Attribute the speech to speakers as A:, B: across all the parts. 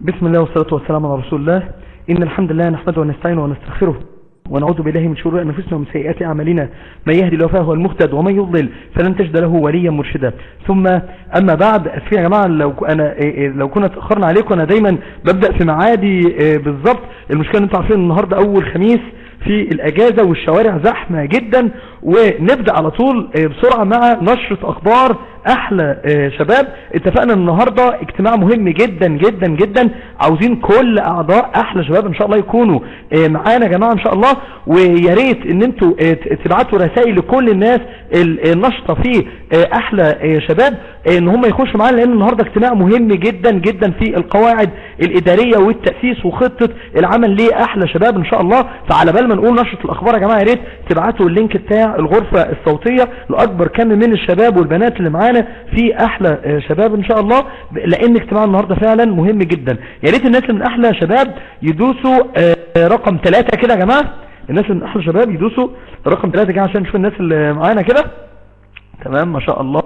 A: بسم الله والصلاة والسلام على رسول الله. إن الحمد لله نحمده ونستعينه ونستغفره ونعوذ بالله من شرور أنفسنا ومن سيئات أعمالنا. من يهدي الله فهو المهتد ومن يضلل فلن تجد له وليا مرشدا. ثم أما بعد، أسفين يا جماعة لو كنا تأخرنا عليكم. أنا دايما ببدأ في معادي بالضبط. المشكلة أن انتم عارفين النهاردة أول خميس في الأجازة والشوارع زحمة جدا، ونبدأ على طول بسرعة مع نشرة أخبار أحلى شباب. اتفقنا النهاردة اجتماع مهم جدا جدا جدا، عاوزين كل أعضاء أحلى شباب إن شاء الله يكونوا معانا يا جماعة إن شاء الله. وياريت إن انتوا تبعتوا رسائل لكل الناس النشطة في أحلى شباب إن هم يخشوا معانا، لأن النهاردة اجتماع مهم جدا جدا في القواعد الإدارية والتأسيس وخطة العمل لأحلى شباب إن شاء الله. فعلى بال ما نقول نشرة الأخبار يا جماعة، ياريت تبعتوا اللينك بتاع الغرفة الصوتية لأكبر كم من الشباب والبنات اللي معانا في أحلى شباب إن شاء الله، لأن اجتماع النهاردة فعلا مهم جدا. ياريت الناس اللي من أحلى شباب يدوسوا رقم 3 كده يا جماعة. الناس اللي من أحلى شباب يدوسوا رقم 3 كده عشان نشوف الناس اللي معانا كده. تمام، ما شاء الله،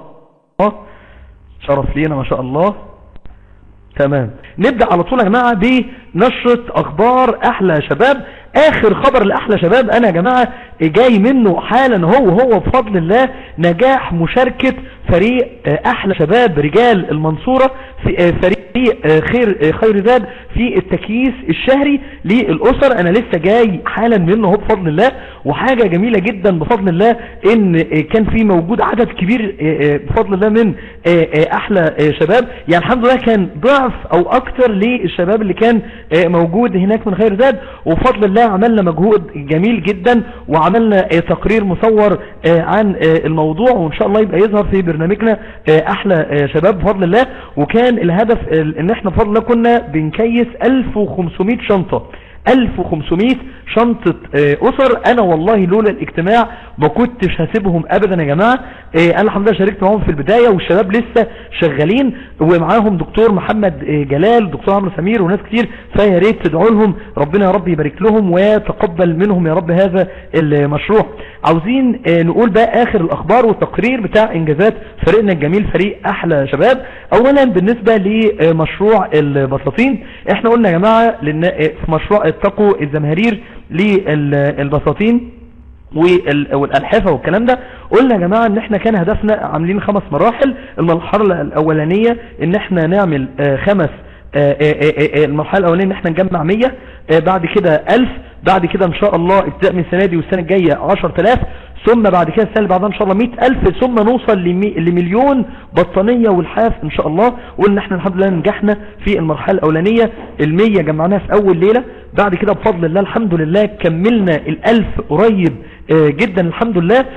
A: شرف لينا ما شاء الله. تمام، نبدأ على طول يا جماعة بنشرة أخبار أحلى شباب. آخر خبر لأحلى شباب أنا يا جماعة جاي منه حالا هو بفضل الله نجاح مشاركة فريق أحلى شباب رجال المنصورة في فريق خير زاد في التكييس الشهري للأسر. أنا لسه جاي حالا منه هو بفضل الله، وحاجة جميلة جدا بفضل الله إن كان في موجود عدد كبير بفضل الله من أحلى شباب. يعني الحمد لله كان ضعف أو أكتر للشباب اللي كان موجود هناك من خير زاد، وبفضل الله عملنا مجهود جميل جدا وعملنا تقرير مصور عن الموضوع، وإن شاء الله يبقى يظهر في برنامجنا أحلى شباب بفضل الله. وكان الهدف ان احنا بفضل الله كنا بنكيس 1500 شنطة 1500 شنطة أسر. أنا والله لولا الاجتماع ما كنتش هسيبهم أبدا يا جماعة. أنا الحمد لله شاركت معهم في البداية، والشباب لسه شغالين ومعاهم دكتور محمد جلال، دكتور عمرو سمير، وناس كتير. فيا ريت تدعوا لهم، ربنا يا رب يبارك لهم ويتقبل منهم يا رب هذا المشروع. عاوزين نقول بقى آخر الأخبار والتقرير بتاع إنجازات فريقنا الجميل فريق أحلى شباب. أولا بالنسبة لمشروع البساطين، احنا قلنا يا جماعة في مشروع اتقوا الزمهرير للبساطين والألحفة والكلام ده، قلنا يا جماعة ان احنا كان هدفنا عاملين 5 مراحل. المرحلة الأولانية ان احنا نعمل 5 المرحلة الأولانية ان احنا نجمع 100، بعد كده 1000، بعد كده ان شاء الله ابتداء من السنة دي والسنة الجاية 10000، ثم بعد كده السنة اللي بعدها ان شاء الله 100,000، ثم نوصل لمليون بطانية والحاف ان شاء الله. وقلنا احنا الحمد لله نجحنا في المرحلة الأولانية. 100 جمعناها في أول ليلة، بعد كده بفضل الله الحمد لله كملنا 1000 قريب جدا الحمد لله.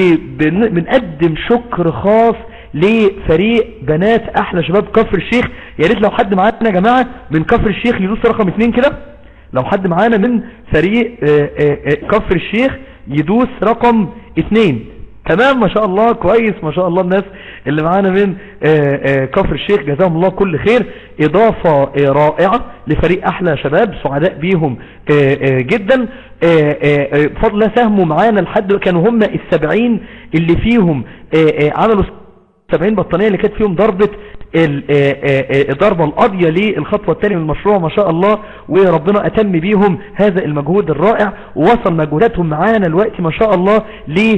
A: وبنقدم شكر خاص لفريق بنات أحلى شباب كفر الشيخ. يا ريت لو حد معانا يا جماعة من كفر الشيخ يدوس رقم 2 كده. لو حد معانا من فريق كفر الشيخ يدوس رقم 2. تمام، ما شاء الله، كويس ما شاء الله. الناس اللي معانا من كفر الشيخ جزاهم الله كل خير، إضافة رائعة لفريق أحلى شباب، سعداء بيهم جدا. بفضل الله ساهموا معانا لحد كانوا هم 70 اللي فيهم عملوا 70 بطانية اللي كانت فيهم ضربة الضربة القاضية للخطوة الثانية من المشروع ما شاء الله. وربنا أتم بيهم هذا المجهود الرائع، ووصل مجهوداتهم معانا الوقت ما شاء الله ل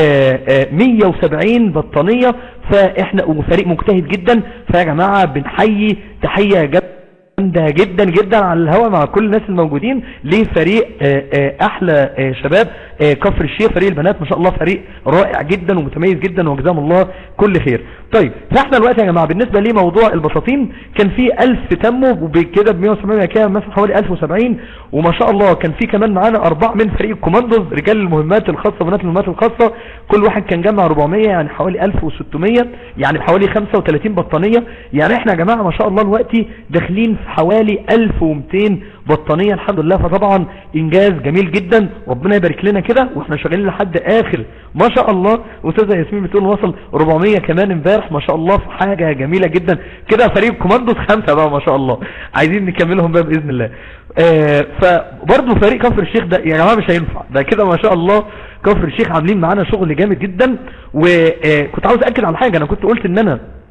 A: 170 بطانية. فاحنا وفريق مجتهد جدا. فيا جماعة بنحيي تحية جامدة جدا جدا على الهواء مع كل الناس الموجودين لفريق أحلى شباب كفر الشيخ. فريق البنات ما شاء الله فريق رائع جدا ومتميز جدا، وجزاهم الله كل خير. طيب، فاحنا دلوقتي يا جماعة بالنسبة لموضوع البساطين كان في 1000 تموا، وبكده ب170 كان مثلا حوالي 1070. وما شاء الله كان في كمان معانا 4 من فريق الكوماندوز رجال المهمات الخاصة وبنات المهمات الخاصة، كل واحد كان جمع 400، يعني حوالي 1600، يعني حوالي 35 بطانية. يعني احنا يا جماعة ما شاء الله دلوقتي داخلين في حوالي 1200 بطانية الحمد لله. فطبعا انجاز جميل جدا، ربنا يبارك لنا كده. واحنا شغالين لحد اخر ما شاء الله. استاذه ياسمين بتقول وصل 400 كمان امبارح ما شاء الله، في حاجة جميلة جدا كده. فريق كوماندوس 5 بقى ما شاء الله، عايزين نكملهم بقى بإذن الله. فبرضه فريق كفر الشيخ ده يا جماعة مش هينفع ده كده ما شاء الله. كفر الشيخ عاملين معانا شغل جامد جدا. وكنت عاوز أكد على حاجة، أنا كنت قلت ان انا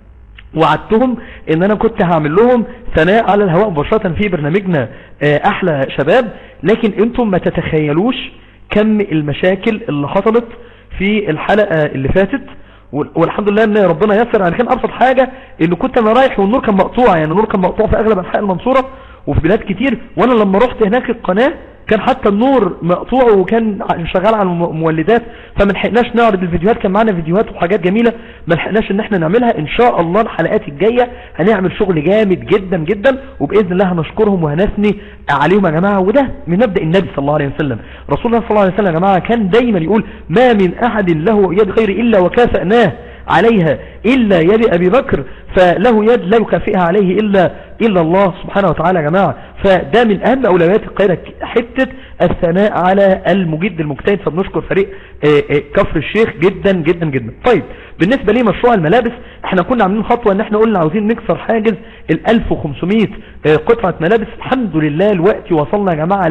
A: وعدتهم ان انا كنت هعمل لهم ثناء على الهواء مباشرة في برنامجنا احلى شباب. لكن انتم ما تتخيلوش كم المشاكل اللي حصلت في الحلقة اللي فاتت، والحمد لله ان ربنا يسر. يعني كان ابسط حاجة ان كنت انا رايح والنور كان مقطوع، يعني النور كان مقطوع في اغلب انحاء المنصورة وفي بلاد كتير، وانا لما رحت هناك القناة كان حتى النور مقطوع وكان شغال على المولدات، فما لحقناش نعرض الفيديوهات. كان معنا فيديوهات وحاجات جميلة ما لحقناش ان احنا نعملها. ان شاء الله الحلقات الجاية هنعمل شغل جامد جدا جدا، وباذن الله هنشكرهم وهنثني عليهم يا جماعة. وده من مبدأ النبي صلى الله عليه وسلم. رسول الله صلى الله عليه وسلم يا جماعة كان دايما يقول ما من احد له يد خير الا وكافأناه عليها إلا يد أبي بكر، فله يد لا يكافئها عليه إلا الله سبحانه وتعالى يا جماعة. فده من أهم أولويات القيادة، حتة الثناء على المجد المجتهد. فبنشكر فريق كفر الشيخ جدا جدا جدا. طيب بالنسبة لي مشروع الملابس، احنا كنا عاملين خطوة ان احنا قلنا عاوزين نكسر حاجز 1500 قطعة ملابس. الحمد لله الوقت وصلنا يا جماعة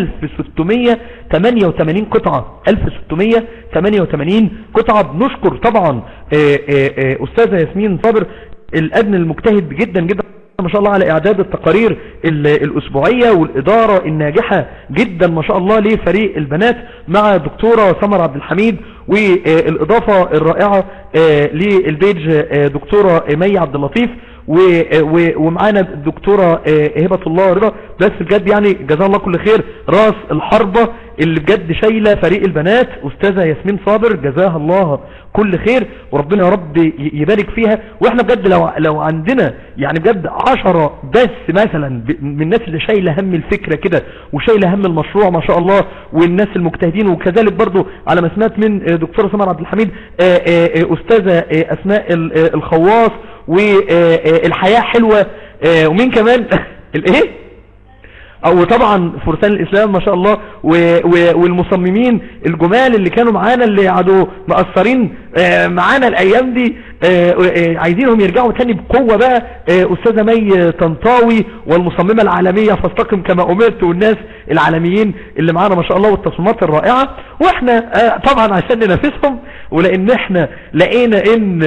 A: 1688 قطعة، 1688 قطعة. بنشكر طبعا أستاذة ياسمين صابر الأدنى المجتهد جدا جدا ما شاء الله على إعداد التقارير الأسبوعية، والإدارة الناجحة جدا ما شاء الله لفريق البنات مع دكتورة سمر عبد الحميد، والإضافة الرائعة للبيج دكتورة مي عبد اللطيف، ومعانا الدكتورة هبة الله رضا. بس بجد يعني جزاها الله كل خير، راس الحربة اللي بجد شايلة فريق البنات أستاذة ياسمين صابر، جزاها الله كل خير وربنا يا رب يبارك فيها. واحنا بجد لو عندنا يعني بجد 10 بس مثلا من الناس اللي شايلة هم الفكرة كده وشايلة هم المشروع ما شاء الله، والناس المجتهدين، وكذلك برضو على ما سمعت من دكتورة سمر عبد الحميد أستاذة أسماء الخواص، والحياة حلوة، ومين كمان الايه او طبعا فرسان الاسلام ما شاء الله، والمصممين الجمال اللي كانوا معانا اللي قعدوا مقصرين معانا الايام دي، عايزينهم يرجعوا تاني بقوة بقى. استاذة مي طنطاوي والمصممة العالمية فاستقم كما امرت، والناس العالميين اللي معانا ما شاء الله، والتصميمات الرائعة. واحنا طبعا عشان ننافسهم، ولان احنا لقينا ان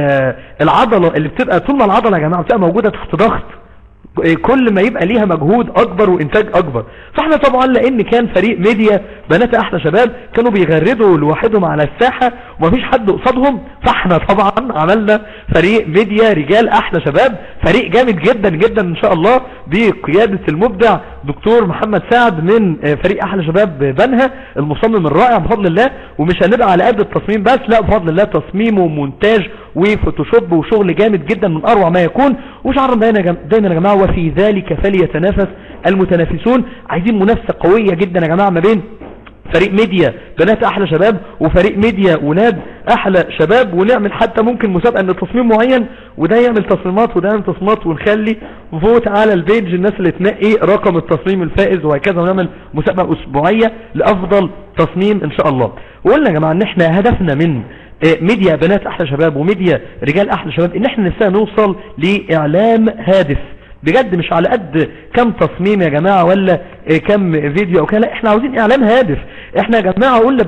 A: العضلة اللي بتبقى طول ما العضلة يا جماعة بتبقى موجودة تحت ضغط كل ما يبقى ليها مجهود اكبر وانتاج اكبر. فاحنا طبعا لان كان فريق ميديا بنات احلى شباب كانوا بيغردوا لوحدهم على الساحة ومفيش حد قصادهم، فاحنا طبعا عملنا فريق ميديا رجال احلى شباب، فريق جامد جدا جدا ان شاء الله بقيادة المبدع دكتور محمد سعد من فريق احلى شباب بنها، المصمم الرائع بفضل الله. ومش هنبقى على قد التصميم بس، لا بفضل الله تصميم ومونتاج وفوتوشوب وشغل جامد جدا من اروع ما يكون. وشعرنا دايما يا جماعة وفي ذلك فليتنافس المتنافسون. عايزين منافسة قوية جدا يا جماعة ما بين فريق ميديا بنات احلى شباب وفريق ميديا ولاد احلى شباب، ونعمل حتى ممكن مسابقة ان تصميم معين، وده يعمل تصميمات وده يعمل تصميمات، ونخلي فوت على البيج الناس اللي تنقي رقم التصميم الفائز وهكذا، ونعمل مسابقة اسبوعية لافضل تصميم ان شاء الله. وقلنا يا جماعة ان احنا هدفنا من ميديا بنات احلى شباب وميديا رجال احلى شباب ان احنا نفسنا نوصل لاعلام هادف بجد، مش على قد كم تصميم يا جماعة ولا كم فيديو او كده، لا احنا عاوزين اعلام هادف. احنا يا جماعة قلنا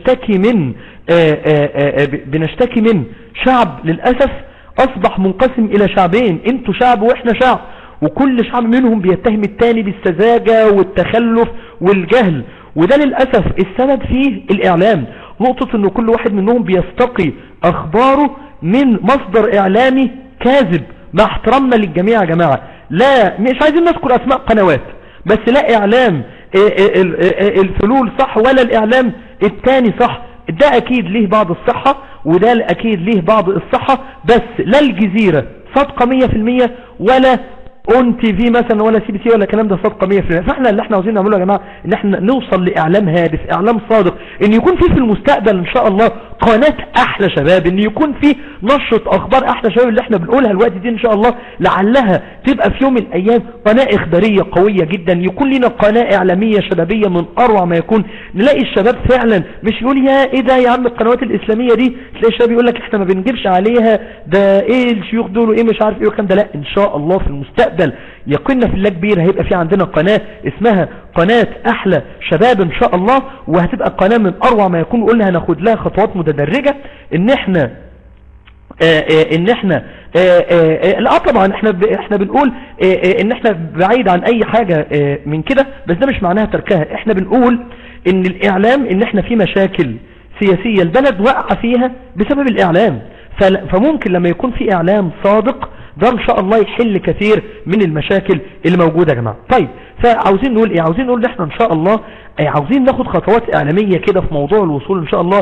A: بنشتكي من شعب للأسف اصبح منقسم الى شعبين، انتوا شعب واحنا شعب، وكل شعب منهم بيتهم التاني بالسذاجة والتخلف والجهل، وده للأسف السبب فيه الاعلام. نقطة انه كل واحد منهم بيستقي اخباره من مصدر اعلامي كاذب، مع احترامنا للجميع يا جماعة، لا مش عايزين نذكر اسماء قنوات، بس لا اعلام الفلول صح ولا الاعلام التاني صح. ده اكيد ليه بعض الصحة وده اكيد ليه بعض الصحة، بس لا الجزيرة صادقة 100% ولا اون تي في مثلا ولا سي بي سي ولا الكلام ده صادقه 100%. فاحنا اللي احنا عاوزين نعمله يا جماعه ان احنا نوصل لاعلام هادف، اعلام صادق، ان يكون في المستقبل ان شاء الله قناه احلى شباب، ان يكون في نشره اخبار احلى شباب اللي احنا بنقولها الوقت دي ان شاء الله لعلها تبقى في يوم من الايام قناه اخباريه قويه جدا، يكون لنا قناه اعلاميه شبابيه من اروع ما يكون. نلاقي الشباب فعلا مش يقول يا ايه ده يا عم القنوات الاسلاميه دي، تلاقي الشباب يقول لك احنا ما بنجيبش عليها، ده ايه الشيوخ دول وايه مش عارف ايه والكلام ده. لا ان شاء الله في المستقبل يقينا في الله كبير هيبقى في عندنا قناة اسمها قناة احلى شباب ان شاء الله، وهتبقى قناة من اروع ما يكون. قلنا هناخد لها خطوات متدرجة ان احنا لا طبعا احنا بنقول ان احنا بعيد عن اي حاجة من كده، بس ده مش معناها تركها. احنا بنقول ان الاعلام، ان احنا في مشاكل سياسية البلد واقعة فيها بسبب الاعلام، فممكن لما يكون في اعلام صادق ده ان شاء الله يحل كثير من المشاكل اللي موجودة يا جماعة. طيب فعاوزين نقول ايه؟ عاوزين نقول ان احنا ان شاء الله عاوزين ناخد خطوات اعلامية كده في موضوع الوصول ان شاء الله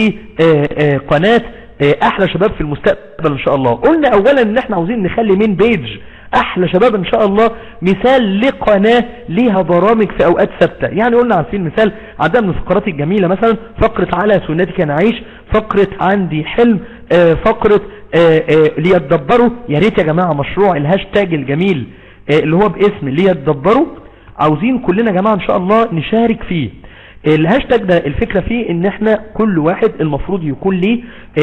A: لقناة احلى شباب في المستقبل ان شاء الله. قلنا اولا ان احنا عاوزين نخلي من بيج احلى شباب ان شاء الله مثال لقناة ليها برامج في اوقات ثابته. يعني قلنا على سبيل المثال عندنا من الفقرات الجميلة مثلا فقرة على سنتك نعيش، فقرة عندي حلم، فقرة ليتدبروا. يا ريت يا جماعة مشروع الهاشتاج الجميل اللي هو باسم ليتدبروا عاوزين كلنا يا جماعة ان شاء الله نشارك فيه. الهاشتاج ده الفكرة فيه ان احنا كل واحد المفروض يكون ليه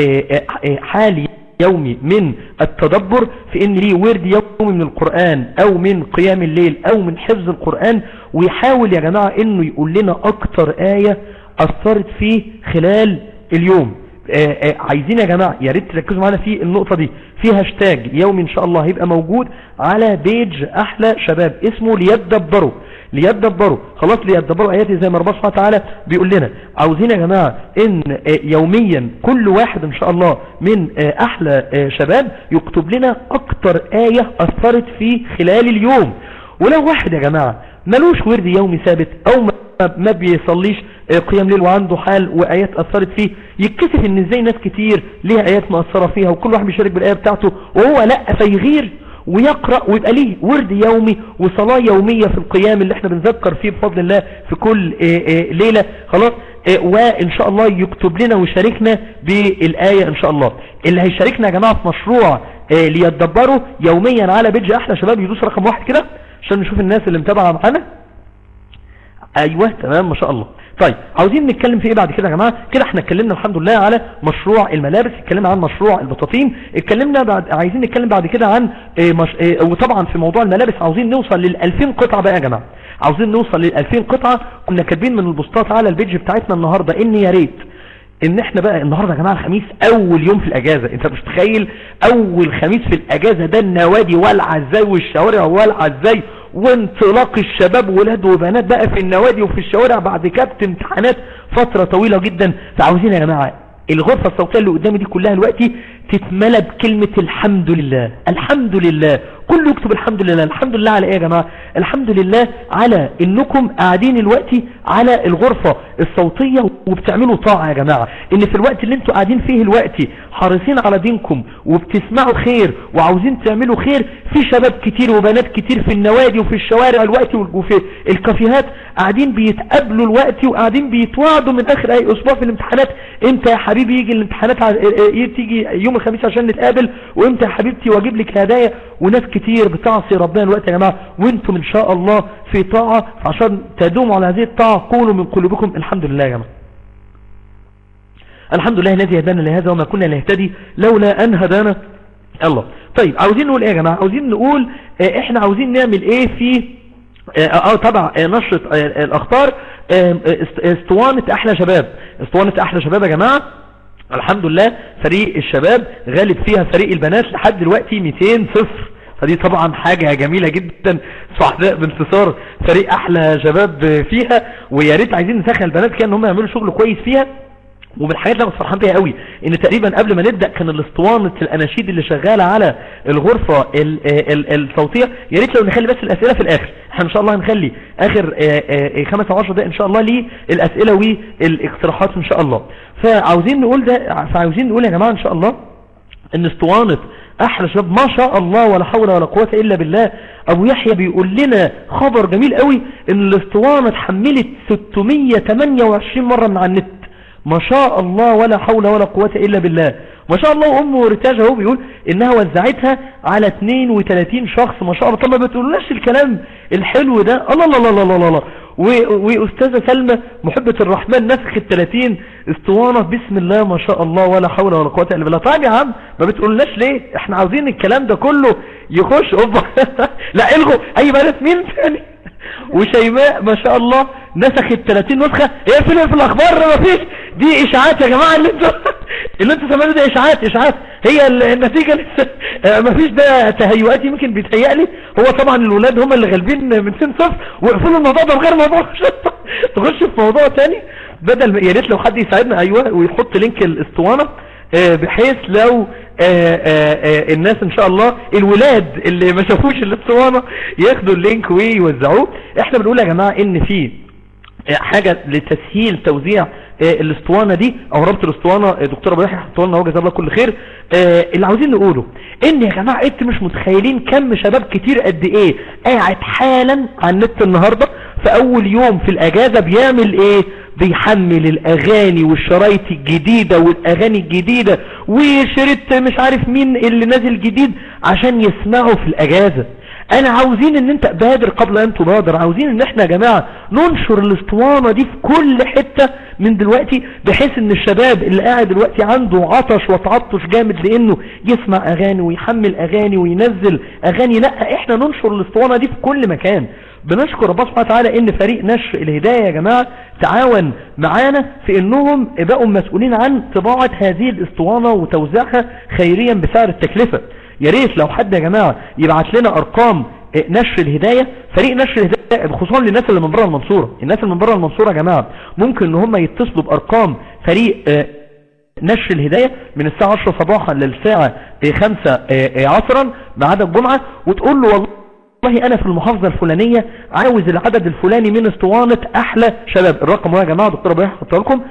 A: حال يومي من التدبر، في ان ليه ورد يومي من القرآن او من قيام الليل او من حفظ القرآن، ويحاول يا جماعة انه يقول لنا اكتر آية اثرت فيه خلال اليوم. عايزين يا جماعة يا ريت تركزوا معنا في النقطة دي. في هاشتاج يومي ان شاء الله هيبقى موجود على بيج احلى شباب اسمه ليتدبروا. ليتدبروا خلاص، ليتدبروا اياتي زي ما ربنا سبحانه وتعالى بيقول لنا. عاوزين يا جماعة ان يوميا كل واحد ان شاء الله من احلى شباب يكتب لنا اكتر آية اثرت فيه خلال اليوم. ولو واحد يا جماعة ملوش ورد يومي ثابت او ما بيصليش قيام ليل وعنده حال وآيات أثرت فيه، يتكسف ان ازاي ناس كتير ليها آيات مأثرة فيها وكل واحد بيشارك بالآية بتاعته وهو لا، فيغير ويقرأ ويبقى ليه ورد يومي وصلاة يومية في القيام اللي احنا بنذكر فيه بفضل الله في كل ليلة. خلاص، وان شاء الله يكتب لنا ويشاركنا بالآية ان شاء الله. اللي هيشاركنا يا جماعة في مشروع ليتدبروا يوميا على بيج احلى شباب يدوس رقم 1 كده عشان نشوف الناس اللي متابعة معانا. ايوه تمام ما شاء الله. طيب عاوزين نتكلم في ايه بعد كده يا جماعه؟ كده احنا اتكلمنا الحمد لله على مشروع الملابس، اتكلمنا عن مشروع البطاطين، اتكلمنا عايزين نتكلم بعد كده عن وطبعا في موضوع الملابس عاوزين نوصل لل2000 قطعه بقى يا جماعه. عاوزين نوصل لل2000 قطعه. كنا كاتبين من البوستات على البيج بتاعتنا النهارده ان يا ريت ان احنا بقى النهارده يا جماعه الخميس اول يوم في الاجازه. انت مش متخيل اول خميس في الاجازه ده النوادي والعه ازاي والشوارع والعه ازاي وانطلاق الشباب ولاد وبنات بقى في النوادي وفي الشوارع بعد كبت امتحانات فترة طويلة جدا. فعاوزين يا جماعة الغرفة الصوتية اللي قدامي دي كلها دلوقتي تتملى بكلمة الحمد لله. الحمد لله، كله يكتب الحمد لله. الحمد لله على ايه يا جماعة؟ الحمد لله على انكم قاعدين دلوقتي على الغرفة الصوتية وبتعملوا طاعة يا جماعة. ان في الوقت اللي انتوا قاعدين فيه دلوقتي حريصين على دينكم وبتسمعوا خير وعاوزين تعملوا خير، في شباب كتير وبنات كتير في النوادي وفي الشوارع الوقت وفي الكافيهات قاعدين بيتقابلوا الوقت وقاعدين بيتواعدوا من اخر اي اسبوع في الامتحانات. امتى يا حبيبي يجي الامتحانات تيجي يوم الخميس عشان نتقابل، وامتى يا حبيبتي واجيب لك هدايا. وناس كتير بتعصي ربنا الوقت يا جماعة وانتم ان شاء الله في طاعة، عشان تدوموا على هذه الطاعة قولوا من قلوبكم الحمد لله يا جماعة. الحمد لله الذي هدانا لهذا وما كنا نهتدي لولا ان هدانا الله. طيب عاوزين نقول ايه يا جماعة؟ عاوزين نقول احنا عاوزين نعمل ايه في طبعا نشرة الاخطار اسطوانة احلى شباب. اسطوانة احلى شباب يا جماعة الحمد لله فريق الشباب غالب فيها فريق البنات لحد دلوقتي 200-0. فدي طبعا حاجة جميلة جدا، سعداء بانتصار فريق احلى شباب فيها. ويا ريت عايزين نسخن البنات كده ان هم يعملوا شغل كويس فيها. ومن الحاجات اللي انا فرحان بيها قوي ان تقريبا قبل ما نبدا كان الاسطوانه الاناشيد اللي شغاله على الغرفه الصوتيه. يا ريت لو نخلي بس الاسئله في الاخر. احنا ان شاء الله هنخلي اخر 5 أو 10 دقائق ان شاء الله للاسئله والاقتراحات ان شاء الله. فعاوزين نقول يا جماعه ان شاء الله ان اسطوانه احلى شباب ما شاء الله ولا حول ولا قوه الا بالله. ابو يحيى بيقول لنا خبر جميل قوي ان الاسطوانه اتحملت 628 مره من على النت. ما شاء الله ولا حول ولا قوة إلا بالله ما شاء الله. وأمه رتاج هو بيقول إنها وزعتها على 32 شخص ما شاء الله. طب ما بتقولناش الكلام الحلو ده؟ الله الله الله الله الله. وأستاذة سلمى محبة الرحمن نسخت 30 اسطوانة بسم الله ما شاء الله ولا حول ولا قوة إلا بالله. طيب يا عم ما بتقولناش ليه؟ احنا عاوزين الكلام ده كله يخش لا الغوا أي بنات مين ثاني. وشيماء ما شاء الله نسخت 30 نسخة. ايه في الاخبار ما فيش دي اشاعات يا جماعة، اللي انتوا سمعتوا ده اشاعات. هي النتيجة لسه مفيش، ده تهيؤات يمكن بيتهيألي. هو طبعا الولاد هم اللي غالبين من سن صفر ويقفلوا الموضوع ده بغير موضوع. تخش في موضوع تاني بدل، يا ريت لو حد يساعدنا ايوه ويحط لينك الاسطوانة بحيث لو الناس ان شاء الله الولاد اللي ما شافوش الاسطوانة ياخدوا اللينك ويوزعوه. احنا بنقول يا جماعة ان في حاجة لتسهيل توزيع الاسطوانة دي او ربط الاسطوانة. دكتور ابو يحيى حطوا لنا، هو جزاه الله كل خير. اللي عاوزين نقوله ان يا جماعة انتوا مش متخيلين كم شباب كتير قد ايه قاعد حالا على النت النهاردة في اول يوم في الاجازة بيعمل ايه؟ بيحمل الاغاني والشرايط الجديدة والاغاني الجديدة وشريط مش عارف مين اللي نازل جديد عشان يسمعوا في الاجازة. انا عاوزين ان انت بادر قبل ان تبادر. عاوزين ان احنا يا جماعة ننشر الاسطوانة دي في كل حتة من دلوقتي، بحيث ان الشباب اللي قاعد دلوقتي عنده عطش وتعطش جامد لانه يسمع اغاني ويحمل اغاني وينزل اغاني، لا احنا ننشر الاسطوانة دي في كل مكان. بنشكر ربنا سبحانه وتعالى ان فريق نشر الهداية يا جماعة تعاون معانا في انهم بقوا مسؤولين عن طباعة هذه الاسطوانة وتوزيعها خيريا بسعر التكلفة. يا ريت لو حد يا جماعة يبعت لنا ارقام نشر الهداية، فريق نشر الهداية، خصوصا للناس اللي من بره المنصورة. الناس اللي من بره المنصورة يا جماعة ممكن ان هم يتصلوا بارقام فريق نشر الهداية من الساعة 10 صباحا للساعة 5 عصرا ما عدا الجمعة، وتقول له والله انا في المحافظة الفلانية عاوز العدد الفلاني من اسطوانة احلى شباب. الرقم هو يا جماعة دكتور ابو يحيى حطه لكم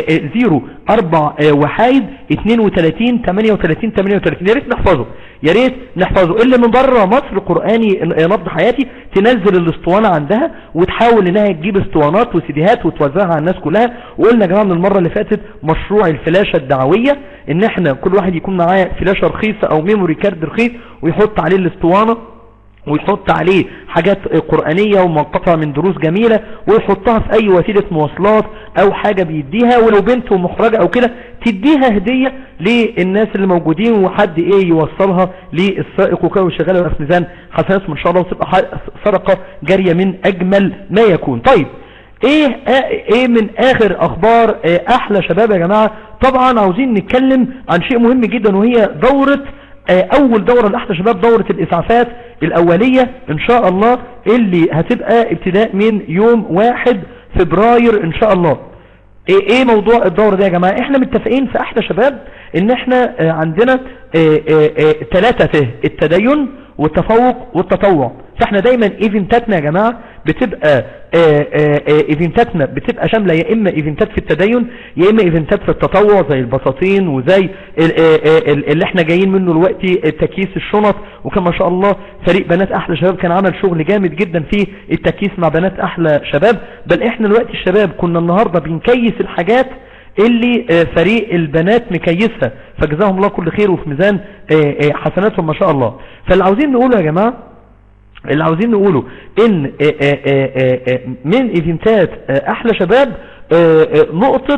A: 041 32 38. يا ريت نحفظه. اللي من بره مصر قرآني نبض حياتي تنزل الاسطوانة عندها وتحاول انها تجيب اسطوانات وسيديهات وتوزعها على الناس كلها. وقلنا يا جماعة من المرة اللي فاتت مشروع الفلاشة الدعوية، ان احنا كل واحد يكون معاه فلاشة رخيصة او ميموري كارد رخيص ويحط عليه الاسطوانة ويحط عليه حاجات قرآنية ومقطعة من دروس جميلة ويحطها في اي وسيلة مواصلات او حاجة بيديها، ولو بنت ومخرجة او كده تديها هدية للناس اللي موجودين وحد يوصلها للسائق وكده وشغاله في ميزان حسنات ان شاء الله، وتبقى سرقة جارية من اجمل ما يكون. طيب ايه من اخر اخبار احلى شباب يا جماعة؟ طبعا عاوزين نتكلم عن شيء مهم جدا، وهي دورة اول دورة لاحلى شباب، دورة الاسعافات الاولية ان شاء الله اللي هتبقى ابتداء من يوم 1 فبراير ان شاء الله. ايه موضوع الدورة دي يا جماعة؟ احنا متفقين في احلى شباب ان احنا عندنا 3 فيه: التدين والتفوق والتطوع. فاحنا دايما ايفنتاتنا يا جماعة بتبقى ايفنتاتنا بتبقى شاملة يا اما ايفنتات في التدين يا اما ايفنتات في التطوع زي البساطين وزي اللي احنا جايين منه دلوقتي تكييس الشنط. وكان ما شاء الله فريق بنات احلى شباب كان عمل شغل جامد جدا في التكييس مع بنات احلى شباب. بل احنا دلوقتي الشباب كنا النهاردة بنكيس الحاجات اللي فريق البنات مكيسها، فجزاهم الله كل خير وفي ميزان حسناتهم ما شاء الله. فاللي عاوزين نقوله يا جماعة، اللي عاوزين نقوله ان من ايفنتات احلى شباب نقطة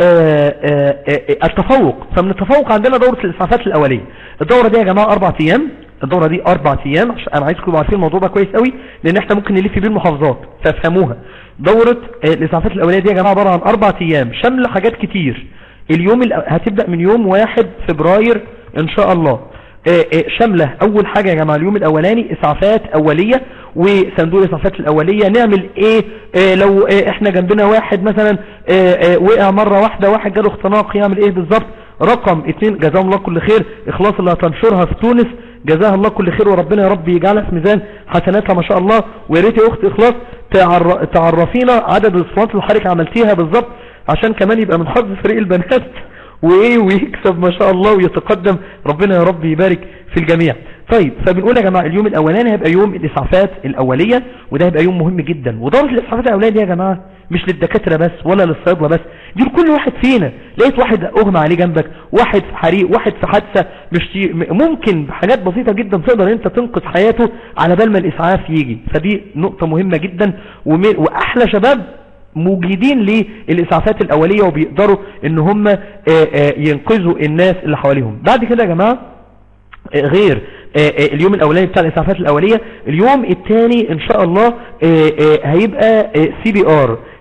A: التفوق. فمن التفوق عندنا دورة الاسعافات الاولية. الدورة دي يا جماعة 4 ايام. الدورة دي 4 ايام، انا عايزكم تبقوا عارفين الموضوع ده كويس قوي لان احنا ممكن نلف بيه المحافظات فافهموها. دورة الاسعافات الاولية دي يا جماعة عبارة عن 4 ايام شاملة حاجات كتير. اليوم هتبدأ من يوم 1 فبراير ان شاء الله. شاملة اول حاجة يا جماعة اليوم الاولاني اسعافات اولية وصندوق الاسعافات الاولية. نعمل ايه لو احنا جنبنا واحد مثلا وقع مرة واحدة، واحد جاله اختناق، يعمل ايه بالظبط؟ رقم 2 جزاهم الله كل خير اخلاص اللي هتنشرها في تونس، جزاها الله كل خير وربنا يا رب يجعلها في ميزان حسناتها ما شاء الله. ويا ريت يا اخت اخلاص تعرفينا عدد الاسطوانات اللي حضرتك عملتيها بالظبط عشان كمان يبقى من حظ فريق البنات ويكسب ما شاء الله ويتقدم، ربنا يا رب يبارك في الجميع. طيب فبنقول يا جماعة اليوم الاولاني هيبقى يوم الاسعافات الاولية، وده هيبقى يوم مهم جدا. ودورة الاسعافات الاولية دي يا جماعة مش للدكاترة بس ولا للصيادلة بس، دي لكل واحد فينا. لقيت واحد اغمى عليه جنبك، واحد في حريق، واحد في حادثة، ممكن بحاجات بسيطة جدا تقدر انت تنقذ حياته على بال ما الاسعاف يجي. فدي نقطة مهمة جدا، واحلى شباب موجودين للإسعافات الأولية وبيقدروا ان هم ينقذوا الناس اللي حواليهم. بعد كده يا جماعة غير اليوم الأولاني بتاع الإسعافات الأولية، اليوم الثاني ان شاء الله هيبقى CPR.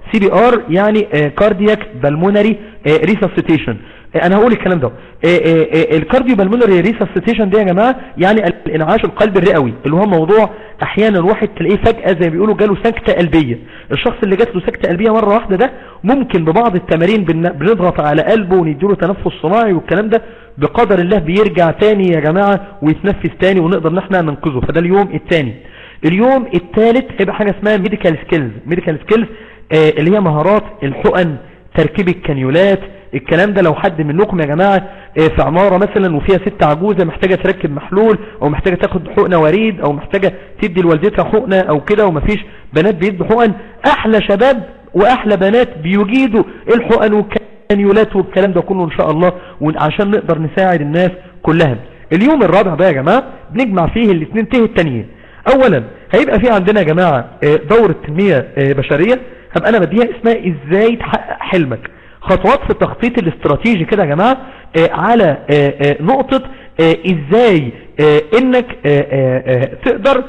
A: CPR يعني كاردياك بالمونري ريسسيتيشن. انا هقول الكلام ده. الكارديو بالمونري ريسسيتيشن ده يا جماعه يعني الانعاش القلب الرئوي، اللي هو موضوع احيانا الواحد تلاقيه فجاه زي ما بيقولوا جاله سكته قلبيه. الشخص اللي جات له سكته قلبيه مره واحده ده ممكن ببعض التمارين بنضغط على قلبه ونديله تنفس صناعي والكلام ده بقدر الله بيرجع تاني يا جماعه ويتنفس تاني ونقدر ان احنا ننقذه. فده اليوم الثاني. اليوم الثالث هيبقى حاجه اسمها ميديكال سكيلز اللي هي مهارات الحقن، تركيب الكانيولات، الكلام ده. لو حد منكم يا جماعة في عمارة مثلا وفيها ست عجوزة محتاجة تركب محلول او محتاجة تاخد حقنة وريد او محتاجة تدي لوالدتها حقنة او كده ومفيش بنات بيدوا حقن، احلى شباب واحلى بنات بيجيدوا الحقن والكانيولات والكلام ده كله ان شاء الله، وعشان نقدر نساعد الناس كلها. اليوم الرابع بقى يا جماعة بنجمع فيه الاثنين التانيين. اولا هيبقى في عندنا يا جماعة دورة تنمية بشرية، هبقى انا بديها اسمها ازاي تحقق حلمك، خطوات في التخطيط الاستراتيجي كده يا جماعة على نقطة ازاي انك تقدر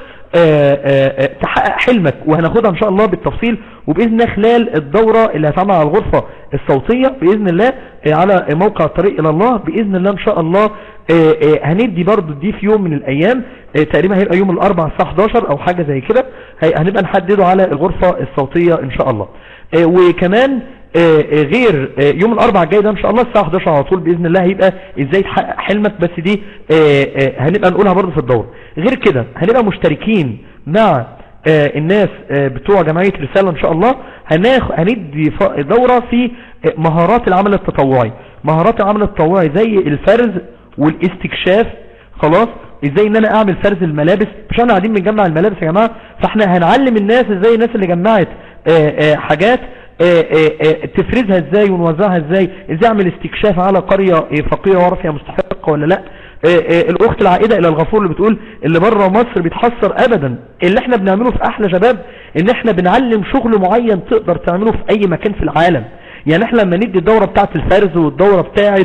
A: تحقق حلمك، وهناخدها ان شاء الله بالتفصيل وباذن الله خلال الدورة اللي هتعمل على الغرفة الصوتية باذن الله على موقع الطريق الى الله باذن الله ان شاء الله. هندي برضو دي في يوم من الايام تقريبا هيبقى يوم الاربع الساعة 11 او حاجة زي كده، هنبقى نحدده على الغرفة الصوتية ان شاء الله. وكمان غير يوم الاربعاء الجاي ده ان شاء الله الساعة 11 على طول باذن الله هيبقى ازاي تحقق حلمك، بس دي هنبقى نقولها برضو في الدورة. غير كده هنبقى مشتركين مع الناس بتوع جمعية رسالة ان شاء الله، هندي دورة في مهارات العمل التطوعي. مهارات العمل التطوعي زي الفرز والاستكشاف، خلاص ازاي ان انا اعمل فرز الملابس، مش احنا قاعدين بنجمع الملابس يا جماعة، فاحنا هنعلم الناس ازاي الناس اللي جمعت حاجات تفرزها ازاي ونوزعها ازاي اعمل استكشاف على قرية فقيرة وعرفها مستحقة ولا لا. الاخت العائدة الى الغفور اللي بتقول اللي بره مصر بيتحسر ابدا، اللي احنا بنعمله في احلى شباب ان احنا بنعلم شغل معين تقدر تعمله في اي مكان في العالم. يعني احنا لما ندي الدورة بتاعت الفرز والدورة بتاعت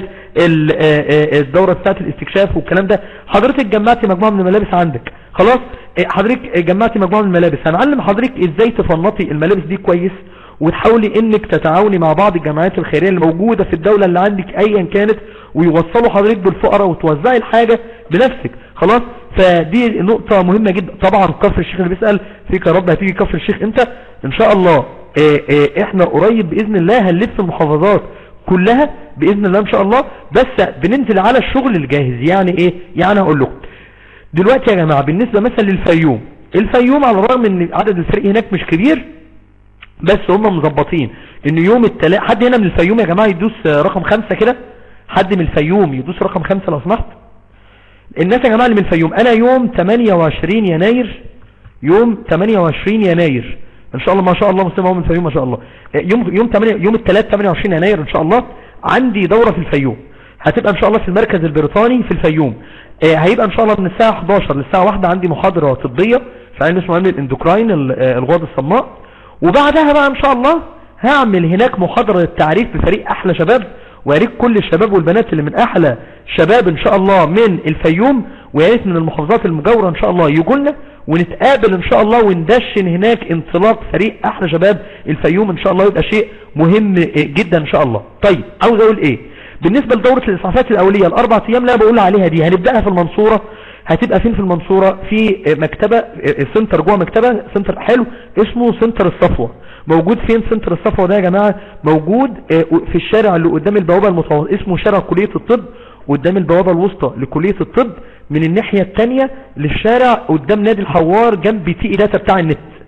A: الدورة بتاعت الاستكشاف والكلام ده، حضرتك جمعتي مجموعة من الملابس عندك، خلاص حضرتك جمعتي مجموعة من الملابس، هنعلم حضرتك ازاي تفنطي الملابس دي كويس وتحاولي انك تتعاوني مع بعض الجمعيات الخيرية اللي موجودة في الدولة اللي عندك ايا كانت ويوصلوا حضرتك بالفقراء وتوزعي الحاجة بنفسك، خلاص. فدي نقطة مهمة جدا. طبعا كفر الشيخ اللي بيسأل فيك يا رب هتيجي كفر الشيخ امتى ان شاء الله، احنا قريب باذن الله هنلف المحافظات كلها باذن الله ان شاء الله، بس بننزل على الشغل الجاهز. يعني ايه؟ يعني هقول لكم دلوقتي يا جماعة بالنسبة مثلا الفيوم على الرغم ان عدد الفريق هناك مش كبير، بس هم مظبطين ان يوم الثلاث. حد هنا من الفيوم يا جماعة يدوس رقم 5 كده، حد من الفيوم يدوس رقم 5 لو سمحت. الناس يا جماعة اللي من الفيوم، انا يوم 28 يناير ان شاء الله، ما شاء الله مسلم هو من الفيوم ما شاء الله، يوم الثلاث 28 يناير ان شاء الله عندي دورة في الفيوم، هتبقى ان شاء الله في المركز البريطاني في الفيوم. هيبقى ان شاء الله من الساعة 11 للساعة 1 عندي محاضرة طبية في علم اسمه علم الاندوكراين الغدد الصماء، وبعدها بقى ان شاء الله هعمل هناك محاضرة تعريف بفريق احلى شباب، وياريت كل الشباب والبنات اللي من احلى شباب ان شاء الله من الفيوم وياريت من المحافظات المجاورة ان شاء الله يجوا لنا ونتقابل ان شاء الله وندشن هناك انطلاق فريق احلى شباب الفيوم ان شاء الله، يبقى شيء مهم جدا ان شاء الله. طيب عاوز اقول ايه بالنسبة لدورة الاسعافات الاولية الاربع ايام اللي انا بقول عليها دي، هنبدأها في المنصورة. هتبقى فين في المنصورة؟ في مكتبة سنتر جوه مكتبة سنتر حلو اسمه سنتر الصفوة. موجود فين سنتر الصفوة ده يا جماعة؟ موجود في الشارع اللي قدام البوابة اسمه شارع كلية الطب، قدام البوابة الوسطى لكلية الطب، من الناحية التانية للشارع قدام نادي الحوار جنب تي اي داتا بتاع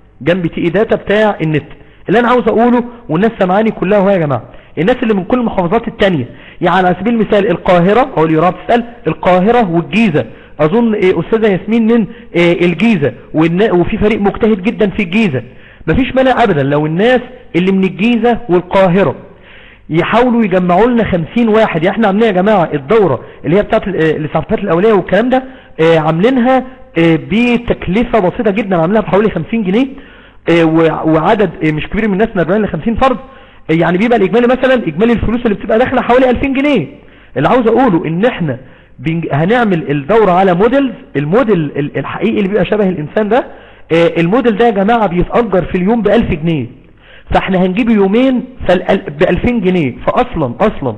A: النت. اللي انا عاوز اقوله والناس سمعاني كلها هو يا جماعة الناس اللي من كل المحافظات التانية، يعني على سبيل المثال القاهرة او اللي يراب تسأل القاهرة والجيزة، اظن استاذة ياسمين من الجيزة وفي فريق مجتهد جدا في الجيزة، مفيش مانع ابدا لو الناس اللي من الجيزة والقاهرة يحاولوا يجمعوا لنا 50 واحد. يعني احنا عاملين يا جماعة الدورة اللي هي بتاعت الاسعافات الاولية والكلام ده عاملينها بتكلفة بسيطة جدا، عاملينها بحوالي 50 جنيه وعدد مش كبير من الناس من 40 ل 50 فرد، يعني بيبقى الاجمالي مثلا اجمالي الفلوس اللي بتبقى داخله حوالي 2000 جنيه. اللي عاوز اقوله ان احنا هنعمل الدورة على الموديل الحقيقي اللي بيبقى شبه الانسان ده. الموديل ده يا جماعة بيتأجر في اليوم ب1000 جنيه، فاحنا هنجيب يومين ب 2000 جنيه. فاصلا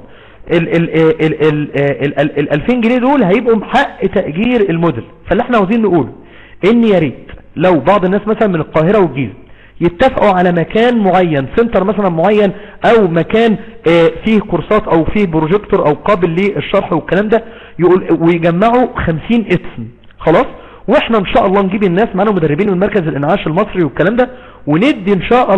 A: ال 2000 جنيه دول هيبقوا بحق تأجير الموديل. فاللي احنا عاوزين نقوله ان يا ريت لو بعض الناس مثلا من القاهرة والجيزة يتفقوا على مكان معين، سنتر مثلا معين، او مكان فيه كورسات او فيه بروجيكتور او قابل للشرح والكلام ده، ويجمعوا 50 اسم خلاص. واحنا ان شاء الله نجيب الناس معنا مدربين من مركز الانعاش المصري والكلام ده، وندي ان شاء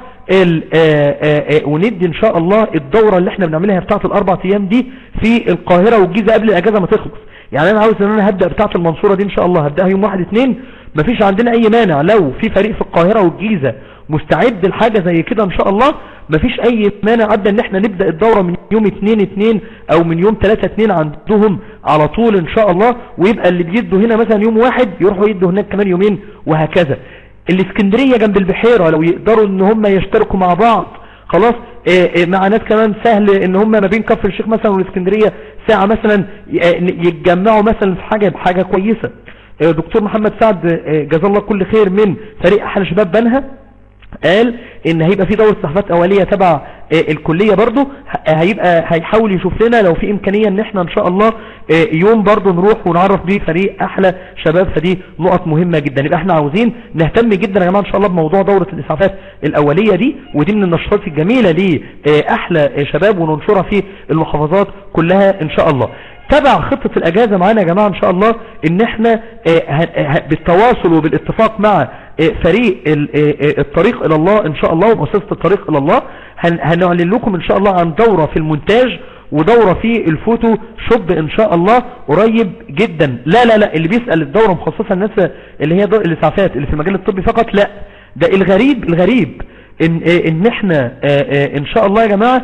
A: الله الدورة اللي احنا بنعملها بتاعت ال4 ايام دي في القاهرة والجيزة قبل الاجازة ما تخلص. يعني انا عاوز ان انا هبدأ بتاعت المنصورة دي ان شاء الله، هبدأها يوم 1/2. مفيش عندنا اي مانع لو في فريق في القاهرة والجيزة مستعد لحاجة زي كده ان شاء الله، مفيش اي مانع ابدا ان احنا نبدأ الدورة من يوم 2/2 او من يوم 3/2 عندهم على طول ان شاء الله. ويبقى اللي بيدوا هنا مثلا يوم 1 يروحوا يدوا هناك كمان يومين وهكذا. الاسكندرية جنب البحيرة لو يقدروا ان هم يشتركوا مع بعض خلاص، مع ناس كمان سهل ان هم ما بين كفر الشيخ مثلا والاسكندرية ساعة مثلا يتجمعوا مثلا في حاجة كويسة. دكتور محمد سعد جزاه الله كل خير من فريق احلى شباب بنها قال ان هيبقى في دورة صحفات اولية تبع الكلية برضو، هيحاول يشوف لنا لو في امكانية ان احنا ان شاء الله يوم برضو نروح ونعرف بيه فريق احلى شباب. فدي نقط مهمة جدا. يبقى احنا عاوزين نهتم جدا يا جماعة ان شاء الله بموضوع دورة الاسعافات الاولية دي، ودي من النشاطات الجميلة لاحلى شباب وننشرها في المحافظات كلها ان شاء الله. تبع خطة الاجازة معانا يا جماعة ان شاء الله ان احنا بالتواصل وبالاتفاق مع فريق الطريق الى الله ان شاء الله ومؤسسة الطريق الى الله هنعلن لكم ان شاء الله عن دورة في المونتاج ودورة في الفوتو شوب ان شاء الله قريب جدا. لا اللي بيسأل الدورة مخصصة الناس اللي هي الاسعافات اللي في المجال الطبي فقط، لا ده الغريب ان احنا ان شاء الله يا جماعة